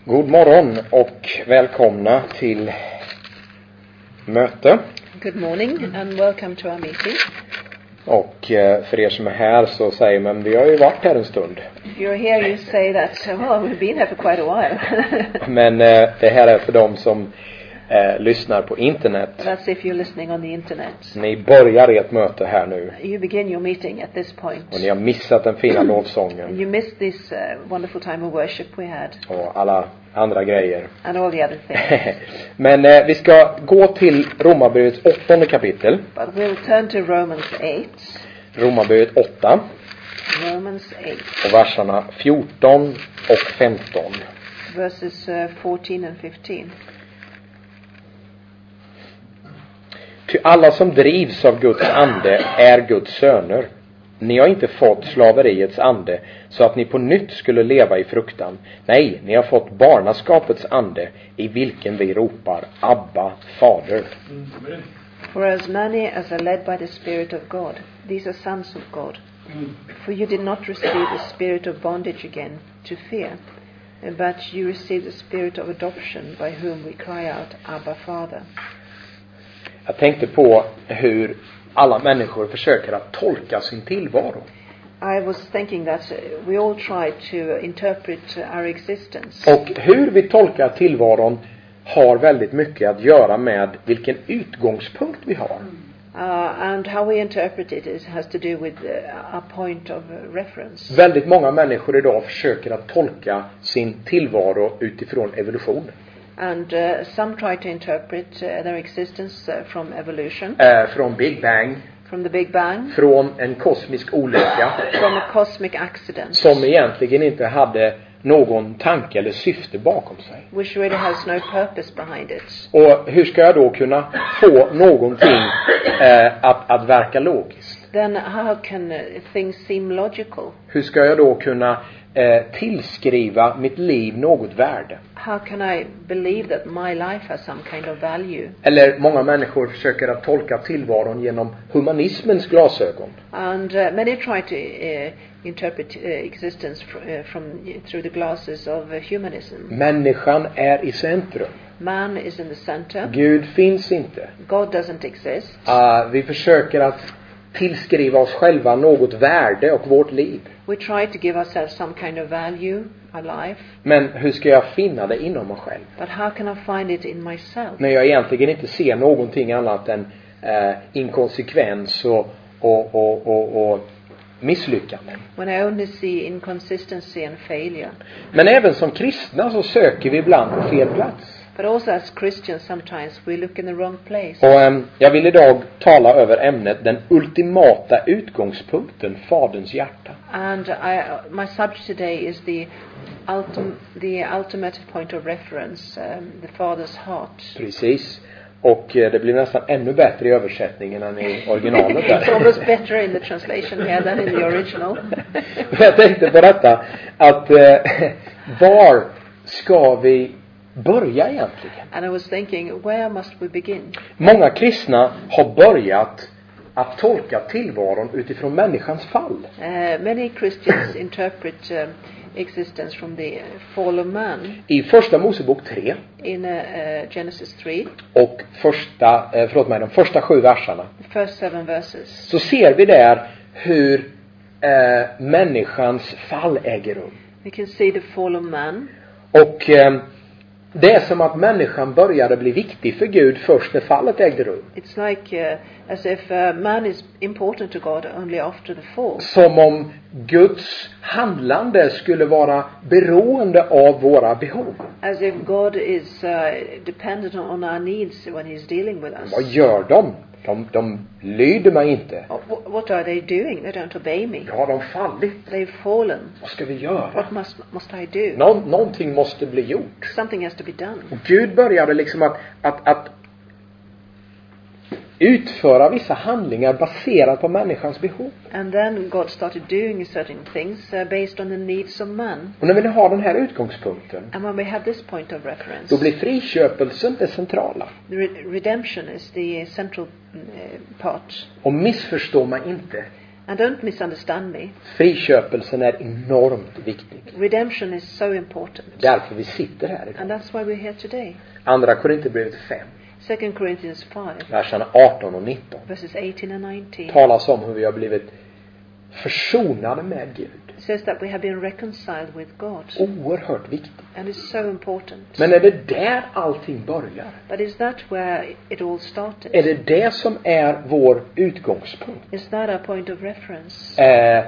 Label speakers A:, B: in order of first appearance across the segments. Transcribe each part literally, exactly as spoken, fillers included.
A: God morgon och välkomna till möte.
B: Good morning and welcome to our meeting.
A: Och för er som är här så säger man, vi har ju varit här en stund.
B: If you're here you say that, well, we've been here for quite a while.
A: Men eh, det här är för dem som eh, lyssnar på internet.
B: That's if you're listening on the internet.
A: Ni börjar ert möte här nu.
B: You begin your meeting at this point.
A: Och ni har missat den fina lovsången.
B: You missed this uh, wonderful time of worship we had.
A: Och alla andra grejer.
B: And all the other things.
A: Men eh, vi ska gå till Romarbrevets åttonde kapitel.
B: But we'll turn to Romans eight.
A: Romarbrevet åtta.
B: Romans eight.
A: Och verserna fjorton och femton.
B: Verses uh, fourteen and fifteen.
A: Ty alla som drivs av Guds ande är Guds söner. Ni har inte fått slaveriets ande så att ni på nytt skulle leva i fruktan. Nej, ni har fått barnaskapets ande i vilken vi ropar Abba, Fader.
B: For as many as are led by the Spirit of God, these are sons of God. For you did not receive the spirit of bondage again to fear, but you received the spirit of adoption by whom we cry out, Abba, Father.
A: Jag tänkte på hur alla människor försöker att tolka sin tillvaro.
B: I was thinking that we all try to interpret our existence.
A: Och hur vi tolkar tillvaron har väldigt mycket att göra med vilken utgångspunkt vi har.
B: Uh, and how we interpret it is, has to do with uh, a point of reference.
A: Väldigt många människor idag försöker att tolka sin tillvaro utifrån evolutionen.
B: And uh, some try to interpret uh, their existence uh, from evolution.
A: Eh, från Big Bang.
B: From the Big Bang.
A: Från en kosmisk olycka.
B: From a cosmic accident.
A: Som egentligen inte hade någon tanke eller syfte bakom sig.
B: Which really has no purpose behind it.
A: Och hur ska jag då kunna få någonting eh, att, att verka logiskt?
B: Then how can uh, things seem logical?
A: Hur ska jag då kunna eh, tillskriva mitt liv något värde?
B: How can I believe that my life has some kind of value?
A: Eller många människor försöker att tolka tillvaron genom humanismens glasögon.
B: And uh, many try to uh, interpret uh, existence fr- uh, from through the glasses of uh, humanism.
A: Människan är i centrum.
B: Man is in the center.
A: Gud finns inte.
B: God doesn't exist.
A: Uh, vi försöker att tillskriva oss själva något värde och vårt liv.
B: We try to give ourselves some kind of value, our life.
A: Men hur ska jag finna det inom mig själv?
B: But how can I find it in myself?
A: När jag egentligen inte ser någonting annat än eh, inkonsekvens och, och, och, och, och misslyckanden.
B: When I only see inconsistency and failure.
A: Men även som kristna så söker vi ibland på fel plats.
B: But also as Christians sometimes we look in the wrong place.
A: Och eh, jag vill idag tala över ämnet den ultimata utgångspunkten, Faderns hjärta.
B: And I, my subject today is the ultim, the ultimate point of reference, um, the Father's heart.
A: Precis. Och eh, det blir nästan ännu bättre i översättningen än i originalet där.
B: It's almost better in the translation here than in the original.
A: Jag tänkte på detta att eh, var ska vi börja egentligen?
B: And I was thinking, where must we begin?
A: Många kristna har börjat att tolka tillvaron utifrån människans fall.
B: Uh, many Christians interpret um, existence from the fall of man.
A: I första Mosebok tre
B: In uh, uh, Genesis three.
A: och första, eh, förlåt mig, de första sju verserna.
B: The first seven verses.
A: Så ser vi där hur eh, människans fall äger rum.
B: We can see the fall of man.
A: Och eh, det är som att människan började bli viktig för Gud först när fallet ägde rum.
B: It's like uh, as if uh, man is important to God only after the fall.
A: Som om Guds handlande skulle vara beroende av våra behov.
B: As if God is uh, dependent on our needs when he's dealing with us.
A: Vad gör de? De, de lyder mig inte.
B: Oh, wh- what are they doing? They don't obey me.
A: Har de fallit?
B: They've fallen.
A: Vad ska vi göra?
B: What must must I do?
A: Nå, någonting måste bli gjort.
B: Something has to be done.
A: Och Gud började liksom att, att, att utföra vissa handlingar baserat på människans behov.
B: And then God started doing certain things uh, based on the needs of man.
A: Och när vi har den här utgångspunkten,
B: And when we have this point of reference,
A: då blir friköpelsen det centrala.
B: the re- redemption is the central uh, part.
A: Och missförstå mig inte.
B: And don't misunderstand me.
A: Friköpelsen är enormt viktig.
B: Redemption is so important.
A: Därför vi sitter här
B: And
A: idag.
B: that's why we're here today.
A: Andra Korinthierbrevet fem,
B: Second Corinthians five,
A: verserna arton och nitton.
B: verses eighteen and nineteen.
A: Talas om hur vi har blivit försonade med Gud.
B: It says that we have been reconciled with God.
A: Oerhört viktigt.
B: And it's so important.
A: Men är det där allting börjar?
B: But is that where it all started?
A: Är det det som är vår utgångspunkt?
B: Is that our point of reference?
A: Eh,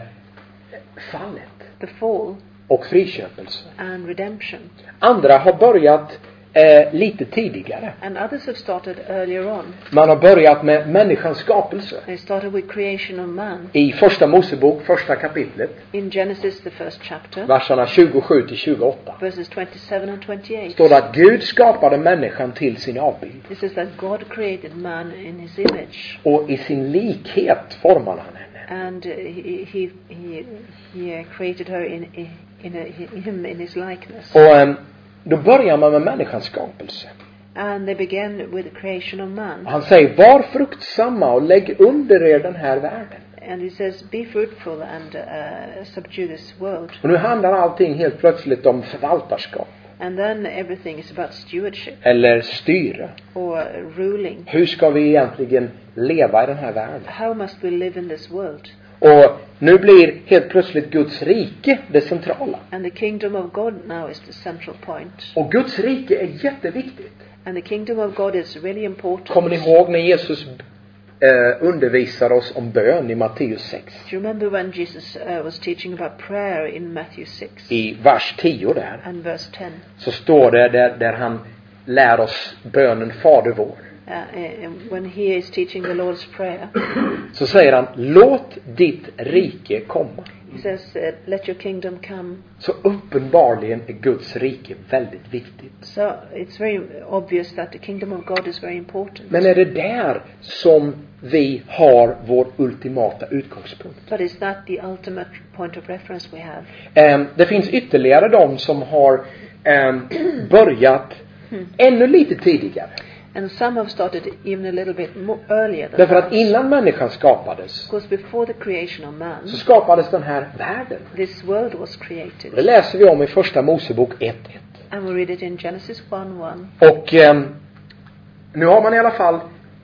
A: fallet
B: The fall
A: och friköpelse.
B: and redemption.
A: Andra har börjat eh, lite tidigare.
B: And others have started earlier on.
A: Man har börjat med människans skapelse.
B: They started with creation of man.
A: I första Mosebok, första kapitlet,
B: In Genesis, the first chapter,
A: verserna tjugosju till tjugoåtta.
B: verses twenty-seven and twenty-eight.
A: Står det att Gud skapade människan till sin avbild.
B: It says that God created man in his image.
A: Och i sin likhet formade han henne.
B: And uh, he, he, he, he uh, created her in, in, in a, him in his likeness.
A: Och eh, då börjar man med människans skapelse.
B: And they began with the creation of man.
A: Han säger, var fruktsamma och lägg under er den här världen.
B: And he says, be fruitful and uh, subdue this world.
A: Och nu handlar allting helt plötsligt om förvaltarskap.
B: And then everything is about stewardship
A: Eller styre.
B: or ruling.
A: Hur ska vi egentligen leva i den här världen?
B: How must we live in this world?
A: Och nu blir helt plötsligt Guds rike det centrala.
B: And the kingdom of God now is the central point.
A: Och Guds rike är jätteviktigt.
B: And the kingdom of God is really important.
A: Kommer ni ihåg när Jesus eh, undervisar oss om bön i Matteus sex?
B: Do you remember when Jesus uh, was teaching about prayer in Matthew six
A: I vers tio där.
B: and verse ten?
A: Så står det där, där han lär oss bönen Fader vår.
B: Uh, uh, when he is teaching the Lord's Prayer,
A: Så säger han, låt ditt rike komma.
B: he says, uh, let your kingdom come.
A: Så uppenbarligen är Guds rike väldigt viktigt.
B: So it's very obvious that the kingdom of God is very important.
A: Men är det där som vi har vår ultimata utgångspunkt?
B: But is that the ultimate point of reference we have?
A: Eh, det finns ytterligare de som har eh, börjat ännu lite tidigare.
B: And some have started even a little bit more earlier than
A: Därför att
B: that.
A: innan människan skapades
B: Because before the creation of man,
A: så skapades den här världen.
B: this world was
A: Det
B: created.
A: läser vi om i första Mosebok ett ett.
B: And we read it in Genesis one one.
A: Och eh, nu har man i alla fall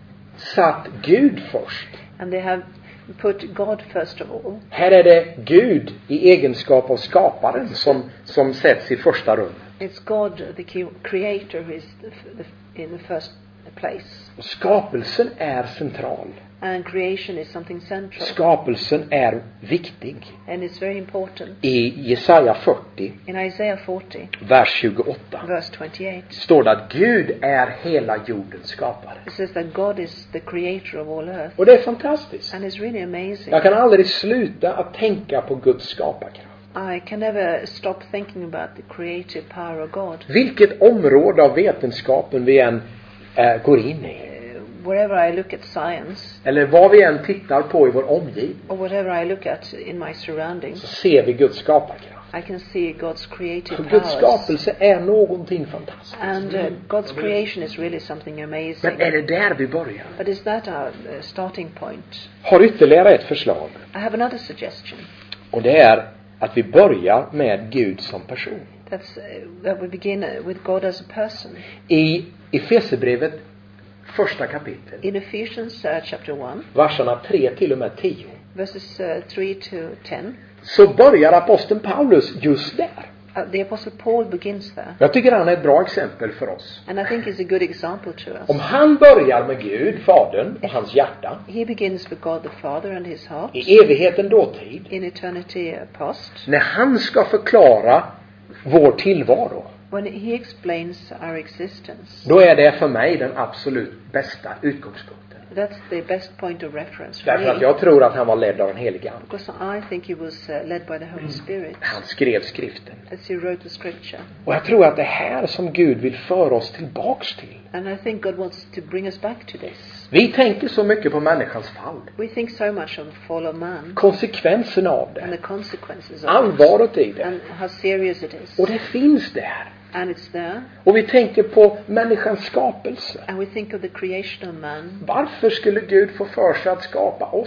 A: satt Gud först.
B: And they have put God first of all.
A: Här är det Gud i egenskap av skaparen som, som sätts i första rummet.
B: It's God, the ki- creator, who is the, f- the, in the first place.
A: Och skapelsen är central.
B: And creation is something central.
A: Skapelsen är viktig.
B: And it's very important.
A: I Jesaja fyrtio,
B: In Isaiah forty,
A: vers tjugoåtta,
B: verse twenty-eight,
A: står det att Gud är hela jordens skapare.
B: it says that God is the creator of all earth.
A: Och det är fantastiskt.
B: And it's really amazing.
A: Jag kan aldrig sluta att tänka på Guds skaparkraft.
B: I can never stop thinking about the creative power of God.
A: Vilket område av vetenskapen vi än äh, går in i.
B: Uh, wherever I look at science,
A: Eller vad vi än tittar på i vår omgivning.
B: or whatever I look at in my surroundings,
A: Så ser vi Guds skaparkraft.
B: I can see God's creative
A: För Guds
B: powers.
A: skapelse är någonting fantastiskt.
B: And uh, God's creation is really something amazing.
A: Men är det där vi börjar?
B: But is that our uh, starting point?
A: Har ytterligare ett förslag.
B: I have another suggestion.
A: Och det är att vi börjar med Gud som person.
B: That's uh, that we begin uh, with God as a person.
A: I Efesierbrevet första kapitel,
B: In Ephesians uh, chapter one,
A: verserna tre till och med tio,
B: verses uh, three to ten,
A: så börjar aposteln Paulus just där.
B: uh, the Apostle Paul begins there.
A: Jag tycker han är ett bra exempel för oss.
B: And I think it's a good example to us.
A: Om han börjar med Gud, Fadern och hans hjärta,
B: He begins with God the Father and his heart,
A: i evigheten dåtid,
B: in eternity uh, past,
A: när han ska förklara vår tillvaro,
B: when he explains our existence.
A: då är det för mig den absolut bästa utgångspunkten.
B: That's the best point of reference for
A: Därför att
B: me.
A: jag tror att han var ledd av den helige Ande.
B: Because I think he was uh, led by the Holy Spirit
A: Han skrev skriften.
B: as he wrote the scripture.
A: Och jag tror att det är här som Gud vill föra oss tillbaks till.
B: And I think God wants to bring us back to this.
A: Vi tänker så mycket på människans fall.
B: We think so much of the fall of man
A: Konsekvenserna av
B: and
A: det.
B: the consequences of it,
A: Allvaret i det.
B: and how serious it is.
A: Och det finns där.
B: And it's there.
A: Och vi tänker på människans skapelse.
B: And we think of the creation of man.
A: Varför skulle Gud få för sig att skapa oss?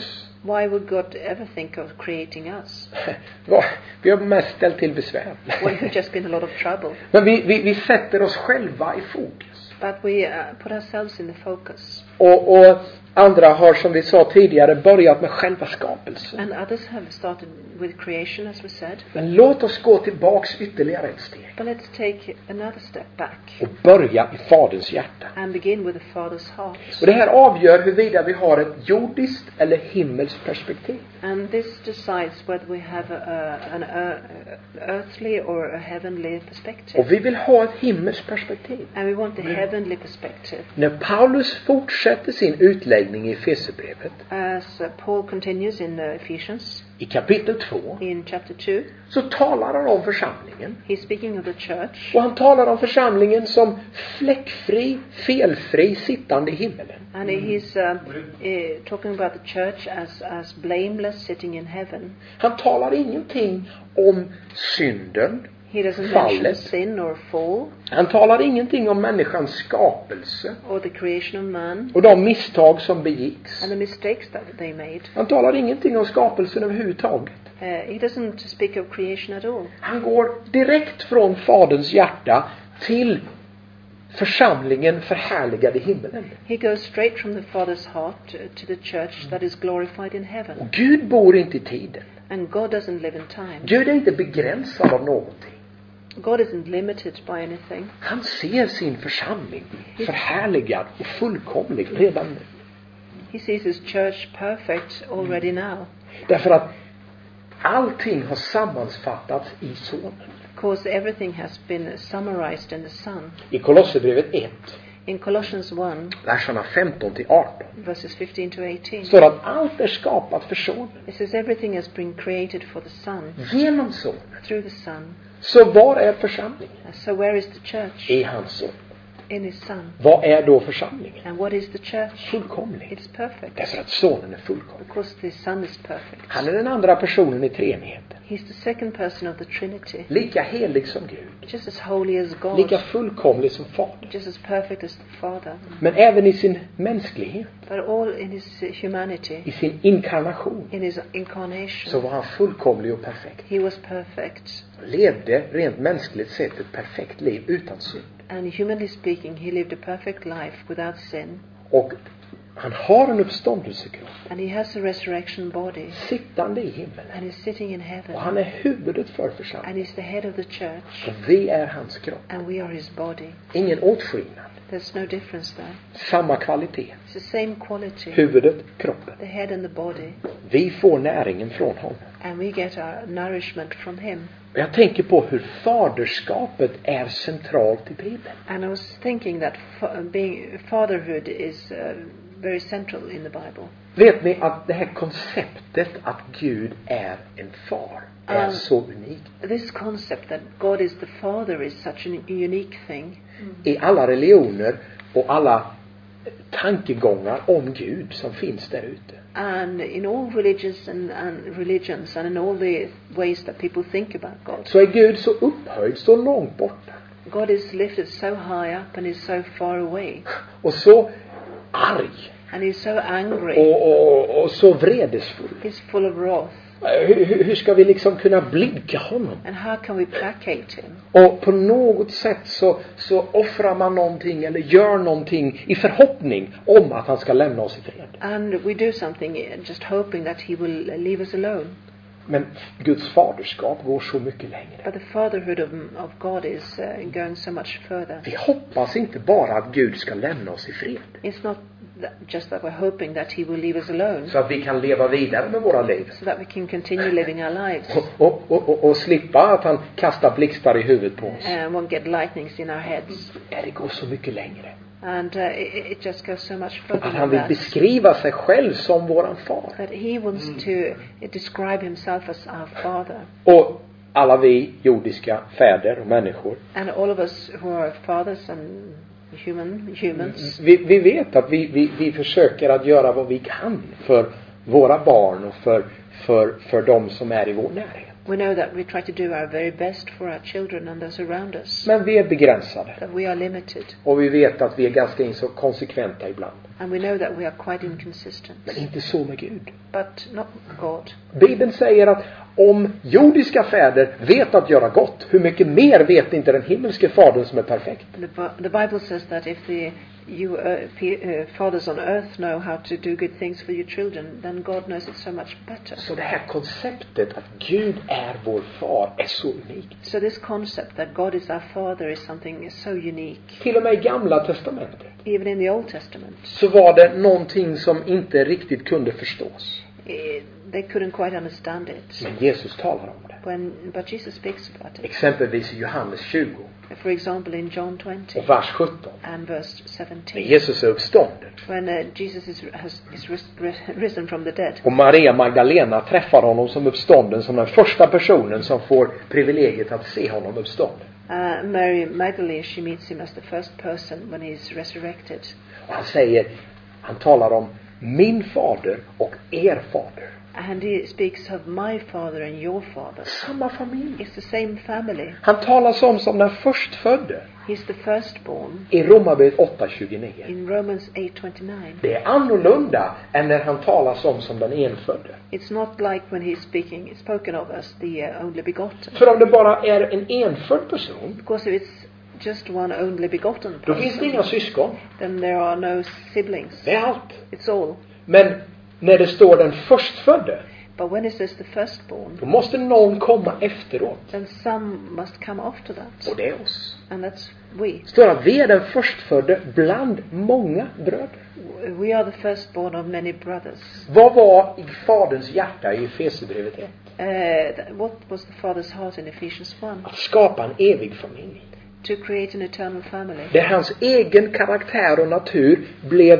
B: Why would God ever think of creating us?
A: Vi har mest ställt till besvär.
B: Well, we've just been a lot of trouble.
A: Men vi, vi, vi sätter oss själva i fokus.
B: But we uh, put ourselves in the focus.
A: Och, och andra har, som vi sa tidigare, börjat med själva skapelsen.
B: And others have started with creation, as we said.
A: Men låt oss gå tillbaks ytterligare ett steg.
B: But let's take another step back
A: Och börja i Faderns hjärta.
B: and begin with the Father's heart.
A: Och det här avgör huruvida vi har ett jordiskt eller himmelskt perspektiv.
B: And this decides whether we have a, a, an uh, earthly or a heavenly perspective.
A: Och vi vill ha ett himmelskt perspektiv.
B: And we want the heavenly perspective.
A: När Paulus fortsätter sin utläggning i Efesierbrevet,
B: As uh, Paul continues in uh, Ephesians,
A: i kapitel två,
B: in chapter two,
A: så talar han om församlingen.
B: he's speaking of the church.
A: Och han talar om församlingen som fläckfri, felfri, sittande i himmelen.
B: And he's uh, uh, talking about the church as, as blameless sitting in heaven.
A: Han talar ingenting om synden,
B: He doesn't mention
A: fallet.
B: sin or fall
A: Han talar ingenting om människans skapelse
B: or the creation of man
A: och de misstag som begicks.
B: and the mistakes that they made.
A: Han talar ingenting om skapelsen överhuvudtaget.
B: Uh, he doesn't speak of creation at all.
A: Han går direkt från Faderns hjärta till församlingen förhärligad i himmelen.
B: He goes straight from the Father's heart to, to the church that is glorified in heaven.
A: Och Gud bor inte i tiden.
B: And God doesn't live in time.
A: Gud är inte begränsad av någonting.
B: God isn't limited by anything.
A: Han ser sin församling förhärligad och fullkomlig redan nu.
B: He sees his church perfect already now.
A: Därför att allting har sammanfattats i Sonen.
B: Because everything has been summarized in the Son.
A: I Kolosserbrevet ett,
B: In Colossians one,
A: verserna femton till arton,
B: verses fifteen to eighteen,
A: står att allt är skapat för Sonen.
B: it says everything has been created for the Son,
A: Genom Sonen.
B: through the Son.
A: Så var är församlingen?
B: So where is the church?
A: I hans son.
B: In his Son.
A: Vad är då församlingen?
B: And what is the church?
A: Fullkomlig.
B: It's perfect.
A: Därför att sonen är fullkomlig.
B: Because the Son is perfect.
A: Han är den andra personen i treenigheten.
B: He's the second person of the Trinity.
A: Lika helig som Gud.
B: Just as holy as God.
A: Lika fullkomlig som Fader.
B: Just as perfect as the Father.
A: Men även i sin mänsklighet,
B: But all in his humanity,
A: i sin inkarnation,
B: in his
A: så
B: incarnation,
A: var han fullkomlig och perfekt.
B: he was perfect.
A: Levde rent mänskligt sett ett perfekt liv utan synd.
B: And humanly speaking, he lived a perfect life without sin.
A: Och han har en uppståndelsekropp,
B: And he has a resurrection body.
A: sittande i himmelen.
B: And he's sitting in heaven.
A: Och han är huvudet för församlingen.
B: And he's the head of the church.
A: Och vi är hans kropp.
B: And we are his body.
A: Ingen åtskillnad.
B: There's no difference there.
A: Samma kvalitet.
B: It's the same quality.
A: Huvudet, kroppen.
B: The head and the body.
A: Vi får näringen från honom.
B: And we get our nourishment from him.
A: Och jag tänker på hur faderskapet är centralt i Bibeln.
B: And I was thinking that fa- being fatherhood is uh, very central in the Bible.
A: Vet ni att det här konceptet att Gud är en far är
B: Um,
A: så unikt.
B: This concept that God is the Father is such an unique thing.
A: I alla religioner och alla tankegångar om Gud som finns där ute.
B: And in all religions and, and religions and in all the ways that people think about God,
A: Så är Gud så upphöjd, så långt borta.
B: God is lifted so high up and is so far away.
A: Och så arg.
B: And he's so angry.
A: Och, och, och så vredesfull.
B: He's full of wrath.
A: Hur, hur hur ska vi liksom kunna blidka honom?
B: And how can we placate him?
A: Och på något sätt så, så offrar man någonting eller gör någonting i förhoppning om att han ska lämna oss i fred.
B: And we do something just hoping that he will leave us alone.
A: Men Guds faderskap går så mycket längre.
B: But the fatherhood of, of God is uh, going so much further.
A: Vi hoppas inte bara att Gud ska lämna oss i fred.
B: It's not that just that we're hoping that he will leave us alone,
A: Så att vi kan leva vidare med våra liv.
B: so that we can continue living our lives
A: Och, och, och, och, och slippa att han kastar blixtar i huvudet på oss.
B: and won't get lightnings in our heads.
A: Ja, det går så mycket längre.
B: And uh, it, it just goes so much further
A: Att han
B: than
A: vill
B: that.
A: beskriva sig själv som våran far.
B: That he wants to uh, describe himself as our father.
A: Och alla vi jordiska fäder och människor,
B: And all of us who are fathers and human humans,
A: vi, vi vet att vi, vi, vi försöker att göra vad vi kan för våra barn och för, för, för de som är i vår närhet.
B: We know that we try to do our very best for our children and those around us.
A: Men vi är begränsade.
B: That we are limited.
A: Och vi vet att vi är ganska inkonsekventa ibland.
B: And we know that we are quite inconsistent.
A: Men inte så med Gud.
B: But not God.
A: Bibeln säger att om jordiska fäder vet att göra gott, hur mycket mer vet inte den himmelske fadern som är perfekt?
B: The, the Bible says that if the you uh, uh, fathers on earth know how to do good things for your children, then God knows it so much better.
A: Så det här konceptet att Gud är vår far är så unikt.
B: So this concept that God is our father is something so unique.
A: Till och med i Gamla testamentet.
B: Even in the Old Testament.
A: Så var det någonting som inte riktigt kunde förstås.
B: They couldn't quite understand it.
A: Men Jesus talar om det.
B: When, but Jesus speaks about it.
A: Exempelvis i Johannes tjugo.
B: For example, in John twenty.
A: Och vers sjutton.
B: And verse seventeen.
A: När Jesus är uppstånden.
B: When uh, Jesus is, has, is ris, risen from the dead.
A: Och Maria Magdalena träffar honom som uppstånden som den första personen som får privilegiet att se honom uppstånden.
B: Uh, Mary Magdalene, she meets him as the first person when he is resurrected.
A: Och han säger, han talar om min fader och er fader.
B: And he speaks of my father and your father.
A: Samma familj.
B: It's the same family.
A: Han talas om som den förstfödde.
B: He's the firstborn.
A: I Romarbrevet åtta tjugonio.
B: In Romans eight twenty-nine.
A: Det är annorlunda än när han talas om som den enfödde.
B: It's not like when he's speaking, it's spoken of as the uh, only begotten.
A: För om det bara är en enfödd person,
B: because if it's just one only begotten person,
A: då finns det inga syskon.
B: Then there are no siblings.
A: Det är allt.
B: It's all.
A: Men när det står den förstfödde,
B: but when it says the firstborn,
A: då måste någon komma efteråt.
B: Then some must come after that.
A: Och det är oss.
B: And that's we.
A: Står att vi är den förstfödde bland många bröder.
B: We are the firstborn of many brothers.
A: Vad var i faderns hjärta i Efesierbrevet ett?
B: Uh, what was the father's heart in Ephesians one?
A: Att skapa en evig familj.
B: To create an eternal family.
A: Där hans egen karaktär och natur blev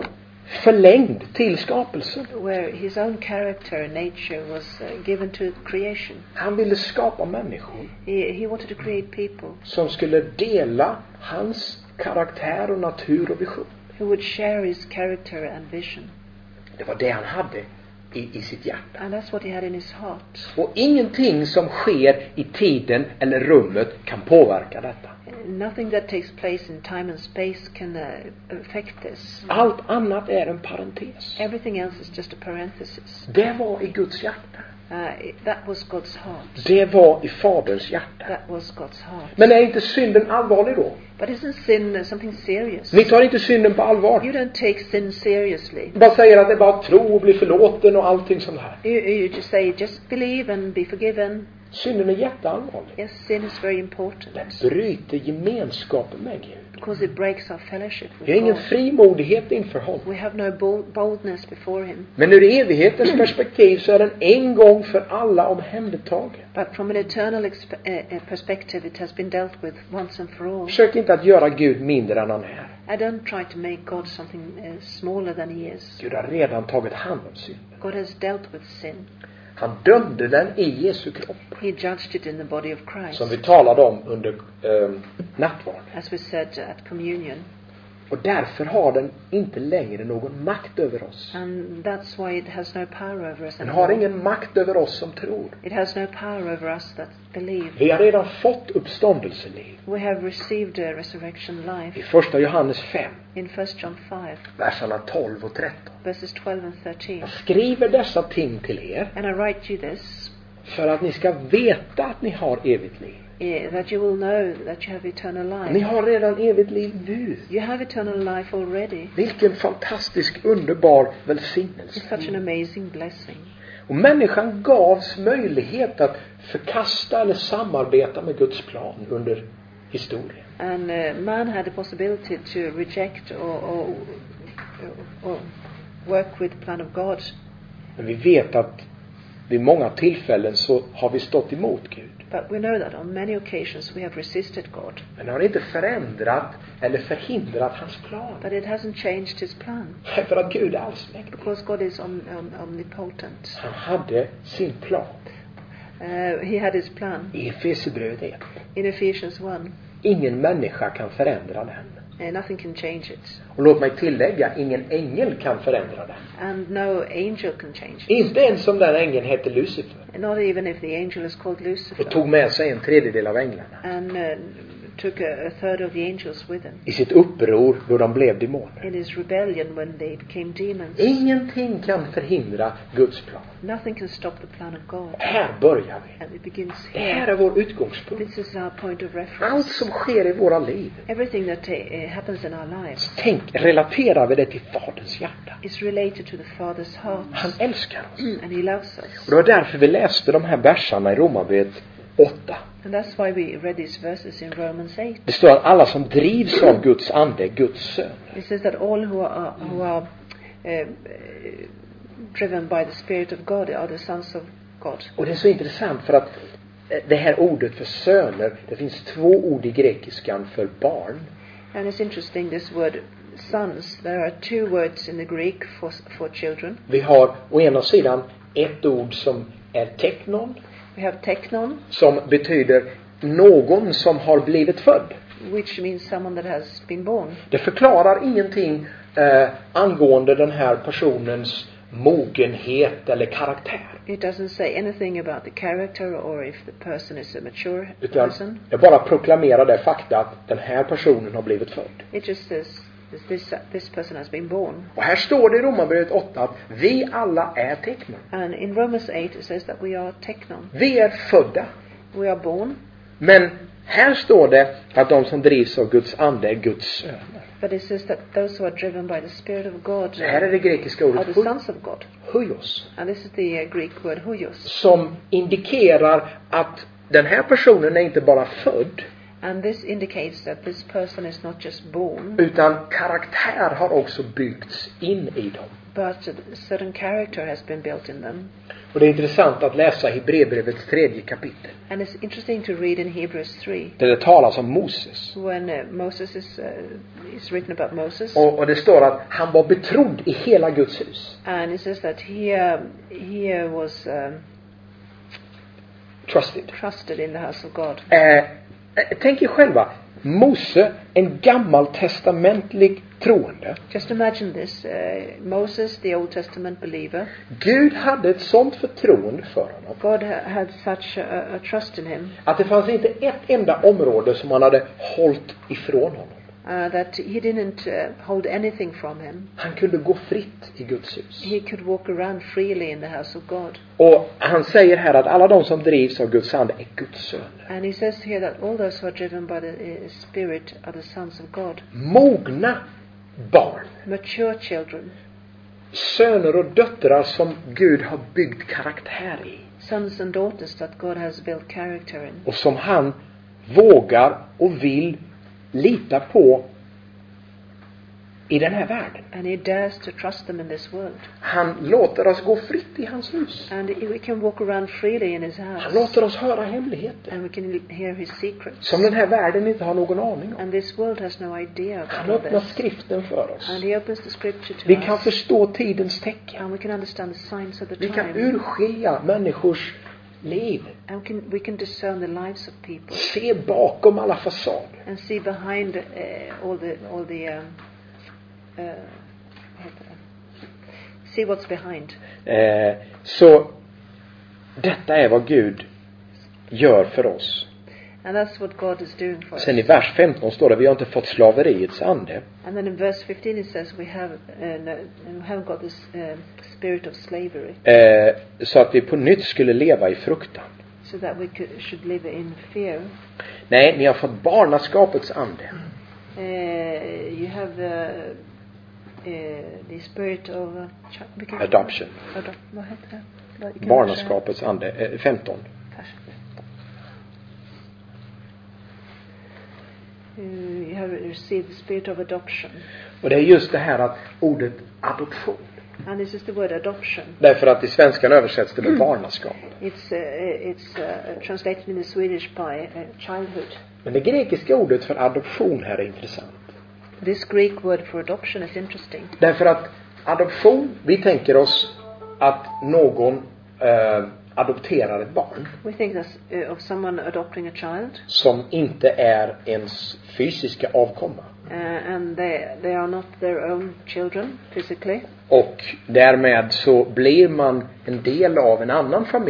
A: förlängd till skapelsen.
B: Where his own character and nature was uh, given to creation.
A: Han ville skapa människor.
B: He, he wanted to create people.
A: Som skulle dela hans karaktär och natur och vision.
B: Who would share his character and vision.
A: Det var det han hade i, i sitt hjärta.
B: And that's what he had in his heart.
A: Och ingenting som sker i tiden eller rummet kan påverka detta.
B: Nothing that takes place in time and space can uh, affect this.
A: Allt annat är en parentes.
B: Everything else is just a parenthesis.
A: Det var i Guds hjärta.
B: Uh, that was God's heart.
A: Det var i faderns hjärta.
B: That was God's heart.
A: Men är inte synden allvarlig då?
B: But isn't sin something serious?
A: Ni tar inte synden på allvar.
B: You don't take sin seriously.
A: Bara säger att det är bara att tro och bli förlåten och allting sånt här.
B: You, you just say, just believe and be forgiven.
A: Synden är jätteallvarlig.
B: Yes, sin is very important.
A: Den bryter gemenskapen med Gud.
B: Because it breaks our fellowship with
A: Vi har ingen
B: God.
A: frimodighet inför honom.
B: We have no bold, boldness before him.
A: Men ur evighetens perspektiv så är den en gång för alla omhändertagen.
B: But from an eternal exp- uh, perspective, it has been dealt with once and for all.
A: Försök inte att göra Gud mindre än han är.
B: I don't try to make God something uh, smaller than he is.
A: Gud har redan tagit hand om synden.
B: God has dealt with sin.
A: Han dömde den i Jesu kropp.
B: He judged it in the body of Christ.
A: Som vi talade om under eh, nattvarden.
B: As we said at communion.
A: Och därför har den inte längre någon makt över oss.
B: And that's why it has no power over us.
A: Den har ingen makt över oss som tror.
B: It has no power over us that believe.
A: Vi har redan fått uppståndelseliv.
B: We have received a resurrection life.
A: I första Johannes fem.
B: In First John five.
A: Verserna tolv och tretton.
B: Verses twelve and thirteen.
A: Jag skriver dessa ting till er.
B: And I write you this.
A: För att ni ska veta att ni har evigt liv.
B: Yeah, that you will know that you have eternal life.
A: Ni har redan evigt liv nu.
B: You have eternal life already.
A: Vilken fantastisk, underbar välsignelse.
B: It's such an amazing blessing.
A: Och människan gavs möjlighet att förkasta eller samarbeta med Guds plan under historien.
B: And uh, man had the possibility to reject or, or, or work with the plan of God.
A: Men vi vet att vid många tillfällen så har vi stått emot Gud.
B: But we know that on many occasions we have resisted God.
A: Men det har inte förändrat eller förhindrat hans plan.
B: But it hasn't changed his plan.
A: För att Gud är allsmäktig.
B: Because God is om, om, omnipotent.
A: Han hade sin plan.
B: Uh, he had his plan.
A: I Efesierbrevet ett.
B: In Ephesians one.
A: Ingen människa kan förändra den.
B: Uh, nothing can change it.
A: Och låt mig tillägga, ingen ängel kan förändra den.
B: And no angel can change it.
A: Inte ens som den ängeln hette Lucifer.
B: not even if the angel is called
A: Och
B: Lucifer,
A: tog med sig en tredjedel av änglarna.
B: and uh, took a, a third of the angels with him
A: I sitt uppror då de blev demoner.
B: in his rebellion when they became demons.
A: Ingenting kan förhindra Guds plan.
B: Nothing can stop the plan of God.
A: Här börjar vi.
B: And it begins
A: Det här
B: here.
A: är vår utgångspunkt.
B: This is our point of
A: Allt
B: reference.
A: som sker i våra liv.
B: Everything that uh, happens in our lives
A: Tänk, relaterar vi det till Faderns hjärta.
B: is related to the Father's heart.
A: Han älskar oss.
B: And he loves us.
A: Och det var därför vi läste de här verserna i Romarbrevet åtta.
B: And that's why we read these verses in Romans eight.
A: Det står att alla som drivs av Guds ande är Guds söner.
B: It says that all who are, who are uh, uh, driven by the Spirit of God are the sons of God.
A: Och det är så intressant för att det här ordet för söner, det finns två ord i grekiskan för barn.
B: And it's interesting, this word sons, there are two words in the Greek for, for children.
A: Vi har å ena sidan ett ord som är teknon,
B: We have teknon,
A: som betyder någon som har blivit född.
B: which means someone that has been born.
A: Det förklarar ingenting eh, angående den här personens mogenhet eller karaktär.
B: It doesn't say anything about the character or if the person is a mature
A: Utan
B: person.
A: jag bara proklamerar det fakta att den här personen har blivit född.
B: It just says this, this, this person has been born.
A: Och här står det i Romarbrevet åtta att vi alla är teknon.
B: And in Romans eight it says that we are teknon.
A: Vi är födda.
B: We are born.
A: Men här står det att de som drivs av Guds ande är Guds söner.
B: But it says that those who are driven by the Spirit of God
A: Så här är det grekiska
B: are
A: ordet
B: the
A: hu-
B: sons of God.
A: huios,
B: And this is the uh, Greek word huios.
A: som indikerar att den här personen är inte bara född,
B: And this indicates that this person is not just born,
A: utan karaktär har också byggts in i dem.
B: but a certain character has been built in them.
A: Och det är intressant att läsa Hebreerbrevets tredje kapitel,
B: And it's interesting to read in Hebrews three,
A: där det talas om Moses.
B: when uh, Moses is, uh, is written about Moses.
A: Och, och det står att han var betrodd i hela Guds hus.
B: And it says that he, uh, he uh, was um,
A: Trusted.
B: trusted in the house of God.
A: Eh, eh, tänk er själva, Mose, en gammaltestamentlig troende.
B: Just imagine this. Uh, Moses, the Old Testament believer,
A: Gud hade ett sånt förtroende för honom
B: God ha- had such a, a trust in him
A: att det fanns inte ett enda område som han hade hållit ifrån honom.
B: uh, that he didn't uh, hold anything from him.
A: Han kunde gå fritt i Guds hus.
B: He could walk around freely in the house of God.
A: Och han säger här att alla de som drivs av Guds ande är Guds söner.
B: And he says here that all those who are driven by the uh, Spirit are the sons of God.
A: Mogna barn.
B: Mature children.
A: Söner och döttrar som Gud har byggt karaktär i.
B: Sons and daughters that God has built character in.
A: Och som han vågar och vill lita på i den här världen.
B: And he dares to trust them in this world.
A: Han låter oss gå fritt i hans hus.
B: And we can walk around freely in his
A: Han
B: house.
A: låter oss höra hemligheter
B: And we can hear his secrets.
A: som den här världen inte har någon aning om.
B: And this world has no idea
A: Han
B: about
A: öppnar
B: this.
A: skriften för oss.
B: And he opens the scripture to
A: Vi kan
B: us.
A: förstå tidens tecken.
B: And we can understand the signs of the
A: Vi kan
B: time.
A: urskilja människors liv.
B: And we can, we can discern the lives of people.
A: Se bakom alla fasader.
B: And see behind uh, all the, all the um, uh, vad heter det? See what's behind.
A: Eh, så detta är vad Gud gör för oss.
B: And that's what God is doing for us.
A: Sen i vers femton står det, vi har inte fått slaveriets ande.
B: And then in verse fifteen it says we have uh, no, we haven't got this uh, spirit of slavery,
A: Eh, så att vi på nytt skulle leva i fruktan.
B: so that we could, should live in fear.
A: Nej, ni har fått barnaskapets ande.
B: Uh, you have the uh, the spirit of uh, chi- vilken-
A: Adoption.
B: Adop- vad heter det? Vad- vilken
A: Barnaskapets ande. Eh, femton.
B: vers? Uh, you have received the spirit of adoption.
A: Och det är just det här att ordet adoption.
B: And this is the word adoption.
A: Därför att i svenskan översätts det med barnaskap.
B: It's uh, it's uh, translated in the Swedish by uh, childhood.
A: Men det grekiska ordet för adoption här är intressant.
B: This Greek word for adoption is interesting.
A: Därför att adoption, vi tänker oss att någon eh, adopterar ett barn
B: We think that's, uh, of someone adopting a child,
A: som inte är ens fysiska avkomma.
B: uh, and they they are not their own children physically,
A: Och därmed så blir man en del av en annan familj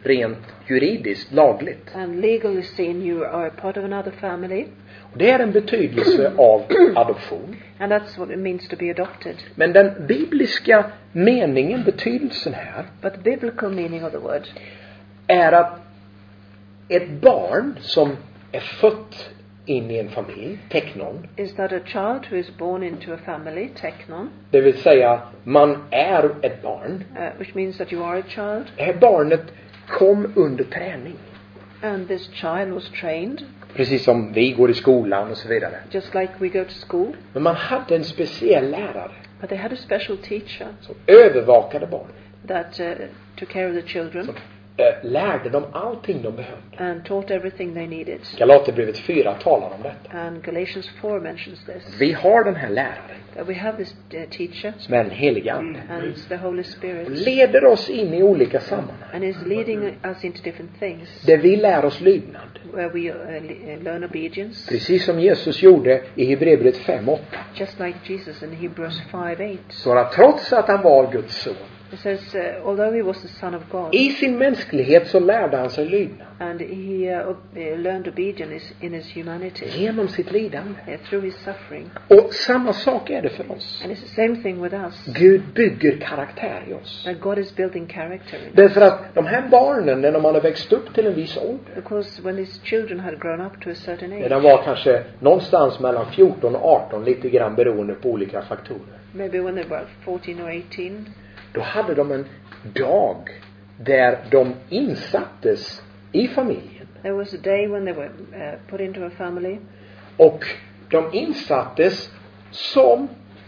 A: rent juridiskt, lagligt.
B: And legally seen, you are part of another family.
A: Och det är en betydelse av adoption.
B: And that's what it means to be adopted.
A: Men den bibliska meningen, betydelsen här,
B: But the biblical meaning of the word
A: är att ett barn som är fött in i en familj, teknon,
B: is that a child who is born into a family, teknon,
A: det vill säga man är ett barn.
B: uh, which means that you are a child,
A: Det här barnet kom under träning.
B: and this child was trained,
A: Precis som vi går i skolan och så vidare.
B: just like we go to school.
A: Men man hade en speciell lärare
B: But they had a special teacher
A: som övervakade barnet.
B: that uh, took care of the children
A: Eh, lärde dem allting de behövde.
B: and taught everything they needed.
A: Galaterbrevet fyra talar om detta.
B: And Galatians four mentions this.
A: Vi har den här läraren
B: That we have this uh, teacher,
A: som är en helig ande.
B: and it's the Holy
A: Och
B: Spirit,
A: leder oss in i olika sammanhang.
B: and is leading us into different things
A: Där vi lär oss lydnad.
B: where we uh, le- uh, learn obedience,
A: Precis som Jesus gjorde i Hebreerbrevet fem åtta.
B: just like Jesus in Hebrews five eight.
A: Så att trots att han var Guds son,
B: It says, uh, although he was the Son of God,
A: i sin mänsklighet så lärde han sig lydnad.
B: and he uh, ob- uh, learned obedience in his humanity
A: Genom sitt lidande.
B: uh, through his suffering.
A: Och samma sak är det för oss.
B: And it's the same thing with us.
A: Gud bygger karaktär i oss.
B: That God is building character in us.
A: Därför att de här barnen, när de hade växt upp till en viss ålder,
B: Because when these children had grown up to a certain
A: när
B: age,
A: de var kanske någonstans mellan fjorton och arton, lite grann beroende på olika faktorer,
B: maybe when they were fourteen or eighteen,
A: då hade de en dag där de insattes i familjen.
B: there was a day when they were uh, put into a family,
A: Och de insattes som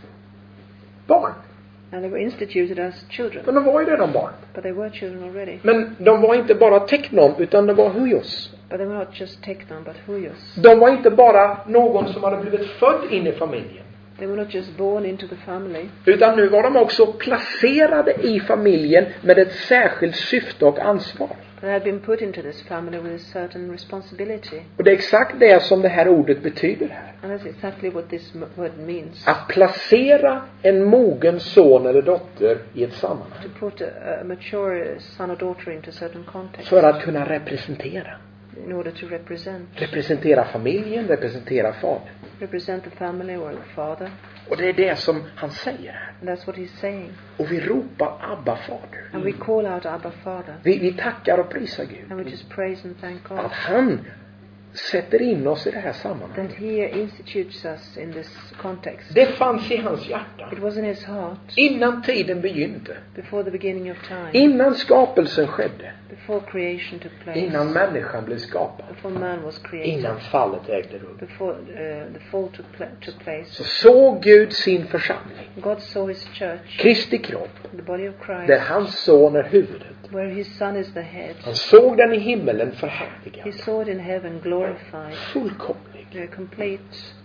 A: barn.
B: and they were instituted as children.
A: Men de var ju redan barn.
B: But they were children already.
A: Men de var inte bara teknon, utan de var huios.
B: But they were not just teknon, but huios.
A: De var inte bara någon som hade blivit född in i familjen.
B: They were not just born into the family,
A: Utan nu var de också placerade i familjen med ett särskilt syfte och ansvar.
B: they had been put into this family with a certain responsibility.
A: Och det är exakt det som det här ordet betyder här.
B: And that's exactly what this m- word means.
A: Att placera en mogen son eller dotter i ett sammanhang.
B: To put a, a mature son or daughter into a certain context
A: För att kunna representera.
B: in order to represent.
A: Representera familjen, representera fadern.
B: Represent the family or the father.
A: Och det är det som han säger här.
B: And that's what he's saying.
A: Och vi ropar Abba fader.
B: And we call out Abba Father.
A: Vi, vi tackar och prisar Gud.
B: And we just praise and thank God
A: Att han sätter in oss i det här sammanhanget.
B: that he institutes us in this context.
A: Det fanns i hans hjärta.
B: It was in his heart
A: Innan tiden begynte.
B: before the beginning of time,
A: Innan skapelsen skedde.
B: before creation took place,
A: Innan människan blev skapad.
B: before man was created,
A: Innan fallet ägde rum.
B: before uh, the fall took, pla- took place.
A: Så såg Gud sin församling.
B: God saw his church,
A: Kristi kropp.
B: the body of
A: Där
B: Christ,
A: hans son är huvudet.
B: where his son is the head.
A: Han såg den i himmelen
B: He
A: förhärligad.
B: saw it in heaven glorified,
A: Fullkomlig.
B: uh, complete,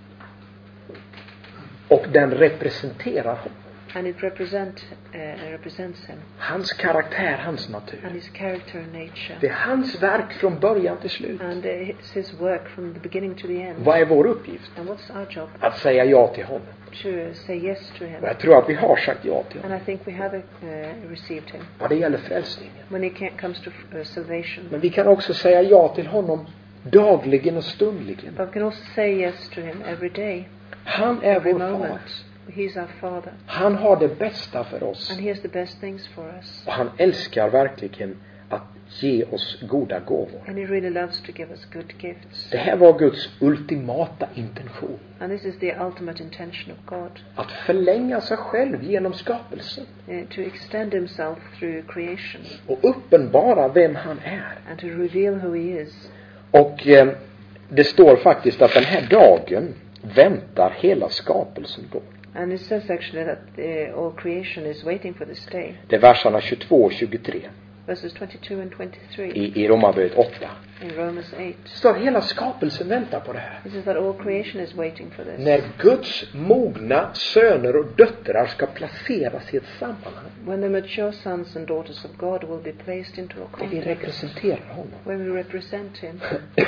A: Och den representerar honom.
B: and it represent, uh, represents him
A: Hans karaktär, hans natur.
B: and his character and nature.
A: Det är hans verk från början till slut.
B: And uh, it's his work from the beginning to the end.
A: Vad är vår uppgift?
B: And what's our job?
A: Att säga ja till honom.
B: To say yes to him.
A: Och jag tror att vi har sagt ja till honom.
B: And I think we have uh, received him
A: Vad det gäller frälsningen.
B: when it ca- comes to uh, salvation.
A: Men vi kan också säga ja till honom dagligen och stundligen.
B: But we can also say yes to him every day,
A: Han är
B: every
A: vår far.
B: moment. He's our Father.
A: Han har det bästa för oss.
B: And he has the best things for us.
A: Och han älskar verkligen att ge oss goda gåvor.
B: And he really loves to give us good gifts.
A: Det här var Guds ultimata intention.
B: And this is the ultimate intention of God.
A: Att förlänga sig själv genom skapelsen.
B: Uh, to extend himself through creation.
A: Och uppenbara vem han är.
B: And to reveal who he is.
A: Och eh, det står faktiskt att den här dagen väntar hela skapelsen på.
B: And it says actually that uh, all creation is waiting for this day.
A: Det är verserna tjugotvå och tjugotre
B: Verses twenty-two and twenty-three
A: i, i Romarbrevet åtta.
B: in Romans eight.
A: Det står hela skapelsen väntar på det här.
B: It says that all creation is waiting for this.
A: När Guds mogna söner och döttrar ska placeras i ett sammanhang.
B: When the mature sons and daughters of God will be placed into a
A: Där vi
B: context.
A: representerar honom.
B: When we represent him.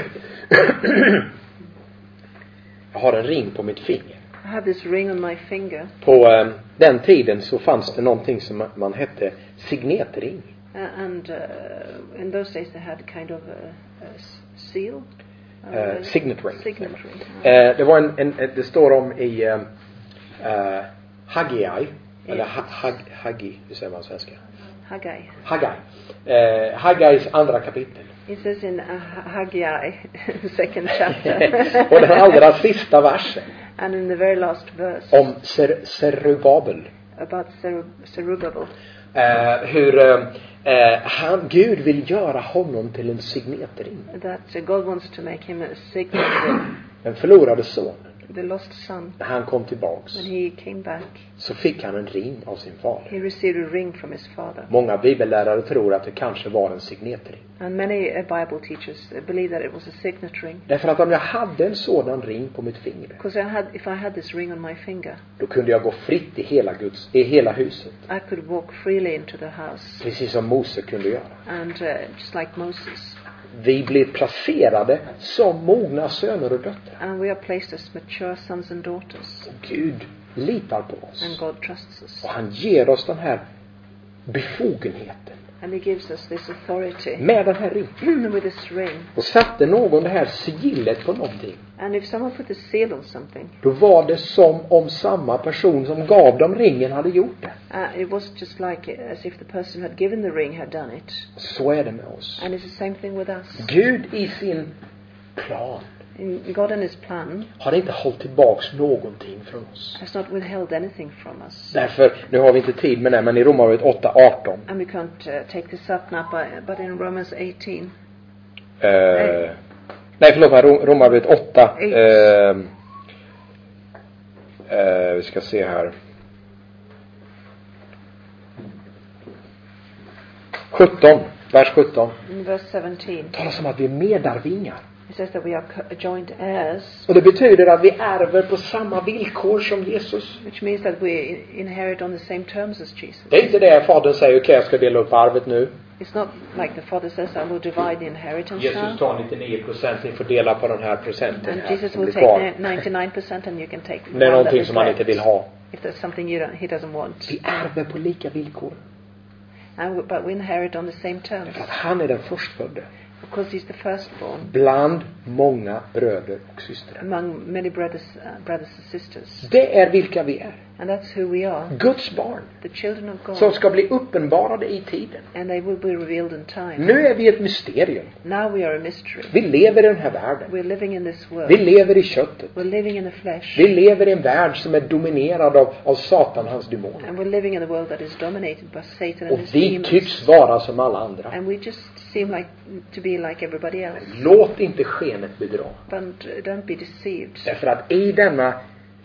A: Jag har en ring på mitt finger.
B: I have this ring on my finger.
A: På eh, den tiden så fanns det någonting som man hette signetring.
B: Uh, and uh, in those days they had kind of a, a s- seal.
A: Uh, signet ring.
B: Signet ring.
A: Uh, det var en, en, det står om i um, uh, Haggai, eller ha, hag, Haggi, hur säger man på svenska?
B: Haggai.
A: Haggai. Uh, Haggais andra kapitel.
B: It says in uh, Haggai, second chapter.
A: Och den allra sista versen.
B: And in the very last verse.
A: Om Ser- Zerubabel.
B: About Zer- Zerubbabel.
A: Uh, hur uh, uh, han, Gud vill göra honom till en signetring.
B: That uh, God wants to make him a signet ring.
A: Den förlorade sonen.
B: The lost son.
A: När han kom tillbaks
B: When he came back,
A: så fick han en ring av sin fader.
B: he received a ring from his father.
A: Många bibellärare tror att det kanske var en signetring.
B: And many uh, Bible teachers uh, believe that it was a signet ring.
A: Därför att om jag hade en sådan ring på mitt finger,
B: Because I had, if I had this ring on my finger,
A: då kunde jag gå fritt i hela Guds, i hela huset.
B: I could walk freely into the house.
A: Precis som Mose kunde göra.
B: And uh, just like Moses.
A: Vi blir placerade som mogna söner och döttrar.
B: And we are placed as mature sons and daughters.
A: Och Gud litar på oss.
B: And God trusts us.
A: Och han ger oss den här befogenheten.
B: And he gives us this authority
A: Med den här ringen.
B: with this ring.
A: Och satte någon det här sigillet på någonting,
B: And if someone put a seal on something,
A: då var det som om samma person som gav dem ringen hade gjort det.
B: uh, it was just like as if the person who had given the ring had done it.
A: Så är det med oss.
B: And it's the same thing with us.
A: Gud i sin plan
B: In God and his plan
A: har inte hållit tillbaks någonting från oss.
B: has not withheld anything from us.
A: Därför, nu har vi inte tid med det, men i Romarbrevet åtta arton.
B: And we can't uh, take this up now, but, but in Romans eighteen,
A: Eh, nej, förlåt mig, Rom- Romarbrevet åtta. Eh, eh, vi ska se här. sjutton, vers sjutton.
B: in verse seventeen,
A: Talas om att vi är medarvingar.
B: it says that we are co- joint heirs,
A: Och det betyder att vi ärver på samma villkor som Jesus.
B: which means that we in- inherit on the same terms as Jesus.
A: Det är inte det fadern säger, okej okay, jag ska dela upp arvet nu.
B: It's not like the father says, I will divide the inheritance
A: Jesus
B: now.
A: tar nittionio procent, ni får dela på den här procenten
B: And
A: här
B: Jesus
A: som
B: will
A: blir
B: take
A: kvar.
B: ninety-nine percent and you can take
A: Det är
B: one that
A: någonting
B: is
A: som han
B: left.
A: inte vill ha.
B: If there's something you don't, he doesn't want.
A: Vi ärver på lika villkor.
B: And we, but we inherit on the same terms.
A: För att han är den förstfödde
B: Because he's the firstborn
A: bland många bröder och systrar.
B: among many brothers, uh, brothers and sisters.
A: Det är vilka vi är.
B: And that's who we are.
A: Guds barn.
B: The children of God.
A: Som ska bli uppenbarade i tiden.
B: And they will be revealed in time.
A: Nu är vi ett mysterium.
B: Now we are a mystery.
A: Vi lever i den här världen.
B: We're living in this world.
A: Vi lever i köttet.
B: We're living in the flesh.
A: Vi lever i en värld som är dominerad av, av Satan och hans demoner.
B: And we're living in a world that is dominated by Satan and
A: Och
B: his
A: vi
B: demons.
A: tycks vara som alla andra.
B: And we just seem like to be like everybody else.
A: Låt inte skenet bedra.
B: But don't be deceived.
A: Därför att i denna,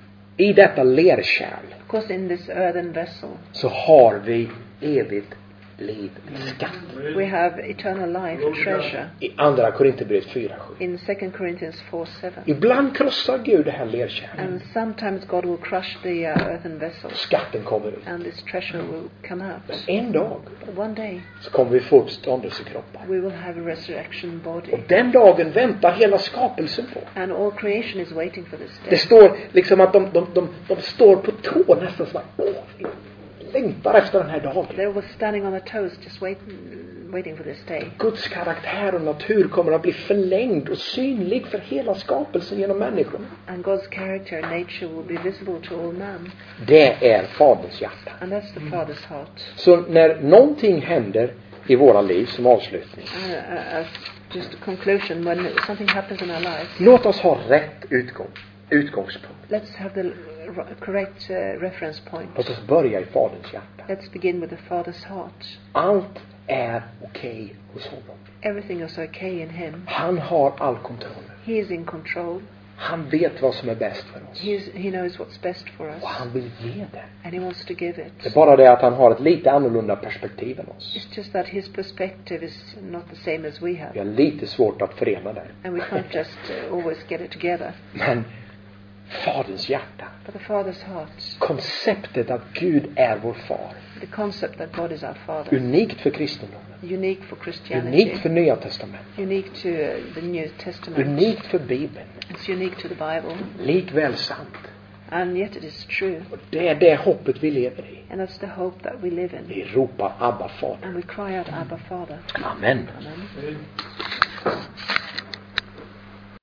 A: i detta lerkärl
B: Because in this earthen vessel
A: så har vi evigt liv, skatt.
B: we have eternal life, treasure.
A: I andra Korinthierbrevet fyra sju.
B: In Second Corinthians four seven.
A: Ibland krossar Gud det här lerkärlet.
B: And sometimes God will crush the uh, earthen vessel.
A: Skatten kommer ut.
B: And this treasure will come
A: Men
B: out.
A: en dag
B: But one day
A: så kommer vi få uppståndelsekroppar.
B: we will have a resurrection body.
A: Och den dagen väntar hela skapelsen på.
B: And all creation is waiting for this
A: Det
B: day.
A: står liksom att de, de, de, de står på tå nästan så här. Åh, vi längtar efter den här dagen.
B: They were standing on their toes just wait, waiting for this day.
A: Guds karaktär och natur kommer att bli förlängd och synlig för hela skapelsen genom människorna.
B: And God's character and nature will be visible to all man.
A: Det är Faderns hjärta.
B: And that's the Father's heart.
A: Så när någonting händer i våra liv som avslutning,
B: Uh, uh, as just a conclusion, when something happens in our lives,
A: låt oss ha rätt utgång, utgångspunkt.
B: let's have the r- correct uh, reference point.
A: Låt oss börja i Faderns hjärta.
B: Let's begin with the Father's heart.
A: Allt är okej hos honom.
B: Everything is okay in Him.
A: Han har all kontroll.
B: He is in control.
A: Han vet vad som är bäst för oss.
B: He, is, he knows what's best for us.
A: Och han vill ge det.
B: And He wants to give
A: Det är
B: it.
A: bara det att han har ett lite annorlunda perspektiv än oss.
B: It's just that His perspective is not the same as we
A: Vi
B: have.
A: har lite svårt att förena det.
B: And we can't just uh, always get it together.
A: Men Faderns hjärta,
B: But the Father's heart,
A: konceptet att Gud är vår far,
B: the concept that God is our Father,
A: unikt för kristendomen,
B: unique for Christianity,
A: unikt för Nya testamentet,
B: unique to uh, the New Testament,
A: unikt för Bibeln,
B: it's unique to the Bible,
A: likväl sant.
B: And yet it is true.
A: Och det är det hoppet vi lever i.
B: And that's the hope that we live in.
A: Vi ropar Abba, Fader.
B: And we cry out, Abba, Father.
A: Amen.
B: Amen.